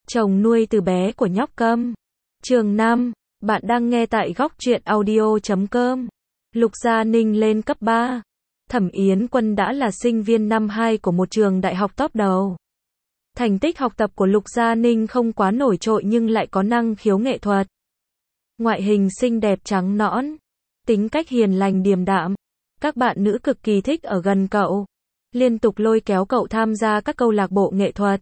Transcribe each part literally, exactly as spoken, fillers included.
Chồng nuôi từ bé của nhóc Câm. Chương năm. Bạn đang nghe tại góc truyện audio chấm com. Lục Gia Ninh lên cấp ba. Thẩm Yến Quân đã là sinh viên năm hai của một trường đại học top đầu. Thành tích học tập của Lục Gia Ninh không quá nổi trội nhưng lại có năng khiếu nghệ thuật. Ngoại hình xinh đẹp trắng nõn, tính cách hiền lành điềm đạm. Các bạn nữ cực kỳ thích ở gần cậu, liên tục lôi kéo cậu tham gia các câu lạc bộ nghệ thuật.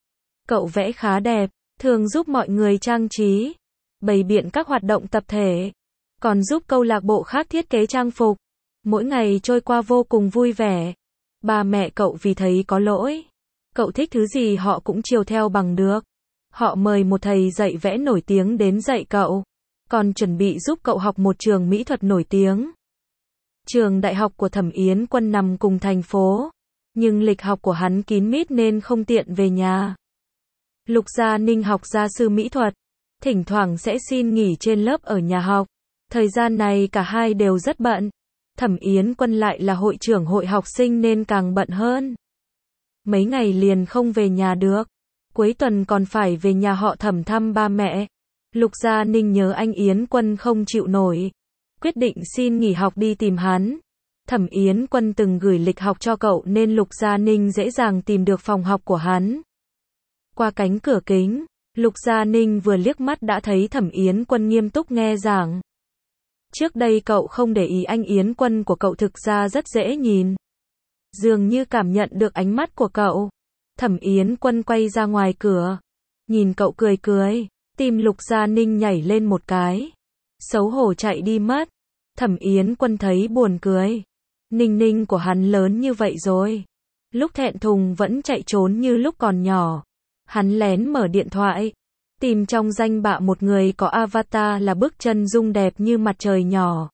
Cậu vẽ khá đẹp, thường giúp mọi người trang trí, bày biện các hoạt động tập thể, còn giúp câu lạc bộ khác thiết kế trang phục. Mỗi ngày trôi qua vô cùng vui vẻ. Ba mẹ cậu vì thấy có lỗi, cậu thích thứ gì họ cũng chiều theo bằng được. Họ mời một thầy dạy vẽ nổi tiếng đến dạy cậu, còn chuẩn bị giúp cậu học một trường mỹ thuật nổi tiếng. Trường đại học của Thẩm Yến Quân nằm cùng thành phố, nhưng lịch học của hắn kín mít nên không tiện về nhà. Lục Gia Ninh học gia sư mỹ thuật, thỉnh thoảng sẽ xin nghỉ trên lớp ở nhà học. Thời gian này cả hai đều rất bận. Thẩm Yến Quân lại là hội trưởng hội học sinh nên càng bận hơn. Mấy ngày liền không về nhà được, cuối tuần còn phải về nhà họ Thẩm thăm ba mẹ. Lục Gia Ninh nhớ anh Yến Quân không chịu nổi, quyết định xin nghỉ học đi tìm hắn. Thẩm Yến Quân từng gửi lịch học cho cậu nên Lục Gia Ninh dễ dàng tìm được phòng học của hắn. Qua cánh cửa kính, Lục Gia Ninh vừa liếc mắt đã thấy Thẩm Yến Quân nghiêm túc nghe giảng. Trước đây cậu không để ý anh Yến Quân của cậu thực ra rất dễ nhìn. Dường như cảm nhận được ánh mắt của cậu, Thẩm Yến Quân quay ra ngoài cửa, nhìn cậu cười cười, tim Lục Gia Ninh nhảy lên một cái, xấu hổ chạy đi mất. Thẩm Yến Quân thấy buồn cười. Ninh ninh của hắn lớn như vậy rồi, lúc thẹn thùng vẫn chạy trốn như lúc còn nhỏ. Hắn lén mở điện thoại, tìm trong danh bạ một người có avatar là bức chân dung đẹp như mặt trời nhỏ.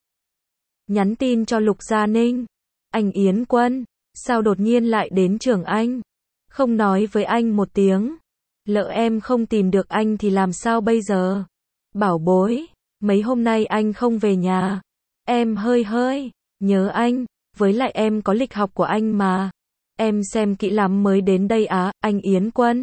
Nhắn tin cho Lục Gia Ninh. Anh Yến Quân, sao đột nhiên lại đến trường anh? Không nói với anh một tiếng. Lỡ em không tìm được anh thì làm sao bây giờ? Bảo bối, mấy hôm nay anh không về nhà. Em hơi hơi nhớ anh, với lại em có lịch học của anh mà. Em xem kỹ lắm mới đến đây á, anh Yến Quân.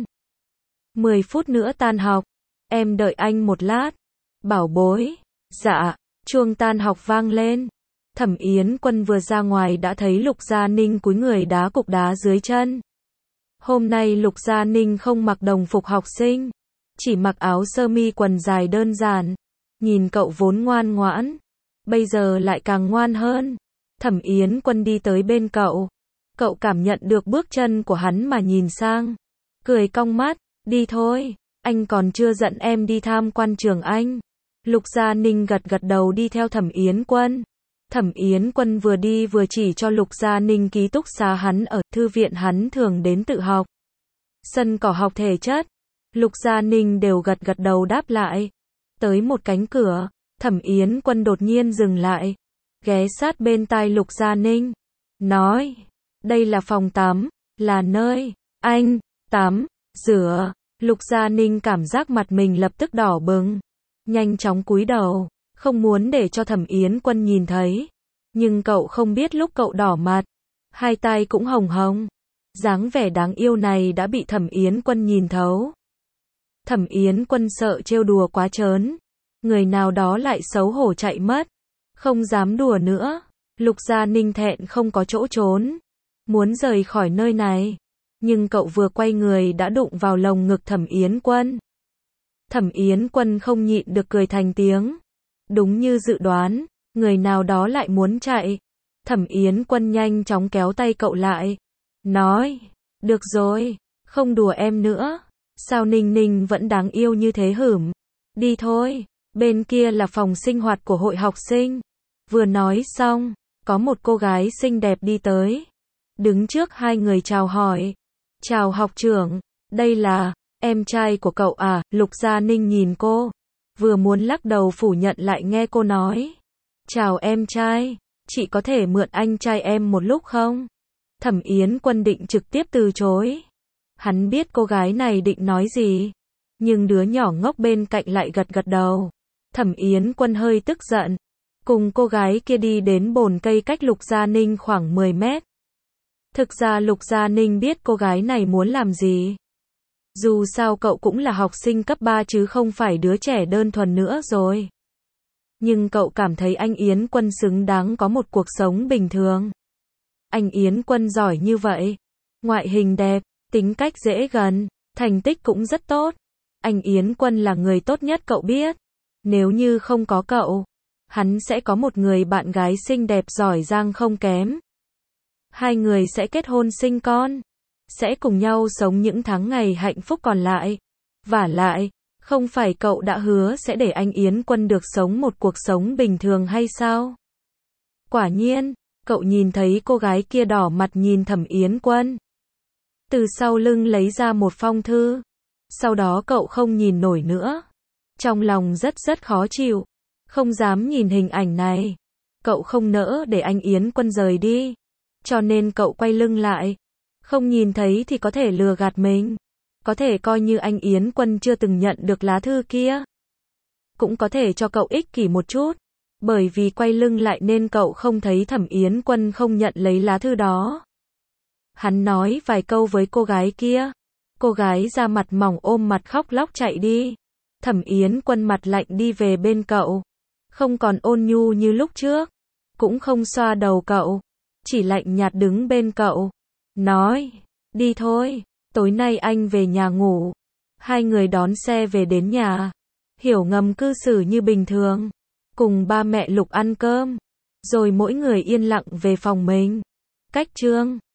mười phút nữa tan học, em đợi anh một lát. Bảo bối. Dạ. Chuông tan học vang lên. Thẩm Yến Quân vừa ra ngoài đã thấy Lục Gia Ninh cúi người đá cục đá dưới chân. Hôm nay Lục Gia Ninh không mặc đồng phục học sinh, chỉ mặc áo sơ mi quần dài đơn giản. Nhìn cậu vốn ngoan ngoãn, bây giờ lại càng ngoan hơn. Thẩm Yến Quân đi tới bên cậu. Cậu cảm nhận được bước chân của hắn mà nhìn sang, cười cong mắt. Đi thôi, anh còn chưa dẫn em đi tham quan trường anh. Lục Gia Ninh gật gật đầu đi theo Thẩm Yến Quân. Thẩm Yến Quân vừa đi vừa chỉ cho Lục Gia Ninh ký túc xá hắn ở, thư viện hắn thường đến tự học. Sân cỏ học thể chất. Lục Gia Ninh đều gật gật đầu đáp lại. Tới một cánh cửa, Thẩm Yến Quân đột nhiên dừng lại, ghé sát bên tai Lục Gia Ninh, nói, đây là phòng tắm, là nơi anh tắm, rửa. Lục Gia Ninh cảm giác mặt mình lập tức đỏ bừng, nhanh chóng cúi đầu, không muốn để cho Thẩm Yến Quân nhìn thấy. Nhưng cậu không biết lúc cậu đỏ mặt, hai tay cũng hồng hồng, dáng vẻ đáng yêu này đã bị Thẩm Yến Quân nhìn thấu. Thẩm Yến Quân sợ trêu đùa quá trớn, người nào đó lại xấu hổ chạy mất, không dám đùa nữa. Lục Gia Ninh thẹn không có chỗ trốn, muốn rời khỏi nơi này. Nhưng cậu vừa quay người đã đụng vào lồng ngực Thẩm Yến Quân. Thẩm Yến Quân không nhịn được cười thành tiếng. Đúng như dự đoán, người nào đó lại muốn chạy. Thẩm Yến Quân nhanh chóng kéo tay cậu lại, nói, được rồi, không đùa em nữa. Sao Ninh Ninh vẫn đáng yêu như thế hửm. Đi thôi, bên kia là phòng sinh hoạt của hội học sinh. Vừa nói xong, có một cô gái xinh đẹp đi tới, đứng trước hai người chào hỏi. Chào học trưởng, đây là em trai của cậu à? Lục Gia Ninh nhìn cô, vừa muốn lắc đầu phủ nhận lại nghe cô nói, chào em trai, chị có thể mượn anh trai em một lúc không? Thẩm Yến Quân định trực tiếp từ chối. Hắn biết cô gái này định nói gì, nhưng đứa nhỏ ngốc bên cạnh lại gật gật đầu. Thẩm Yến Quân hơi tức giận, cùng cô gái kia đi đến bồn cây cách Lục Gia Ninh khoảng mười mét. Thực ra Lục Gia Ninh biết cô gái này muốn làm gì. Dù sao cậu cũng là học sinh cấp ba chứ không phải đứa trẻ đơn thuần nữa rồi. Nhưng cậu cảm thấy anh Yến Quân xứng đáng có một cuộc sống bình thường. Anh Yến Quân giỏi như vậy. Ngoại hình đẹp, tính cách dễ gần, thành tích cũng rất tốt. Anh Yến Quân là người tốt nhất cậu biết. Nếu như không có cậu, hắn sẽ có một người bạn gái xinh đẹp giỏi giang không kém. Hai người sẽ kết hôn sinh con, sẽ cùng nhau sống những tháng ngày hạnh phúc còn lại. Vả lại, không phải cậu đã hứa sẽ để anh Yến Quân được sống một cuộc sống bình thường hay sao? Quả nhiên, cậu nhìn thấy cô gái kia đỏ mặt nhìn Thẩm Yến Quân. Từ sau lưng lấy ra một phong thư. Sau đó cậu không nhìn nổi nữa. Trong lòng rất rất khó chịu. Không dám nhìn hình ảnh này. Cậu không nỡ để anh Yến Quân rời đi. Cho nên cậu quay lưng lại. Không nhìn thấy thì có thể lừa gạt mình. Có thể coi như anh Yến Quân chưa từng nhận được lá thư kia. Cũng có thể cho cậu ích kỷ một chút. Bởi vì quay lưng lại nên cậu không thấy Thẩm Yến Quân không nhận lấy lá thư đó. Hắn nói vài câu với cô gái kia. Cô gái da mặt mỏng ôm mặt khóc lóc chạy đi. Thẩm Yến Quân mặt lạnh đi về bên cậu. Không còn ôn nhu như lúc trước. Cũng không xoa đầu cậu. Chỉ lạnh nhạt đứng bên cậu. Nói, đi thôi, tối nay anh về nhà ngủ. Hai người đón xe về đến nhà. Hiểu ngầm cư xử như bình thường. Cùng ba mẹ Lục ăn cơm. Rồi mỗi người yên lặng về phòng mình. Cách chương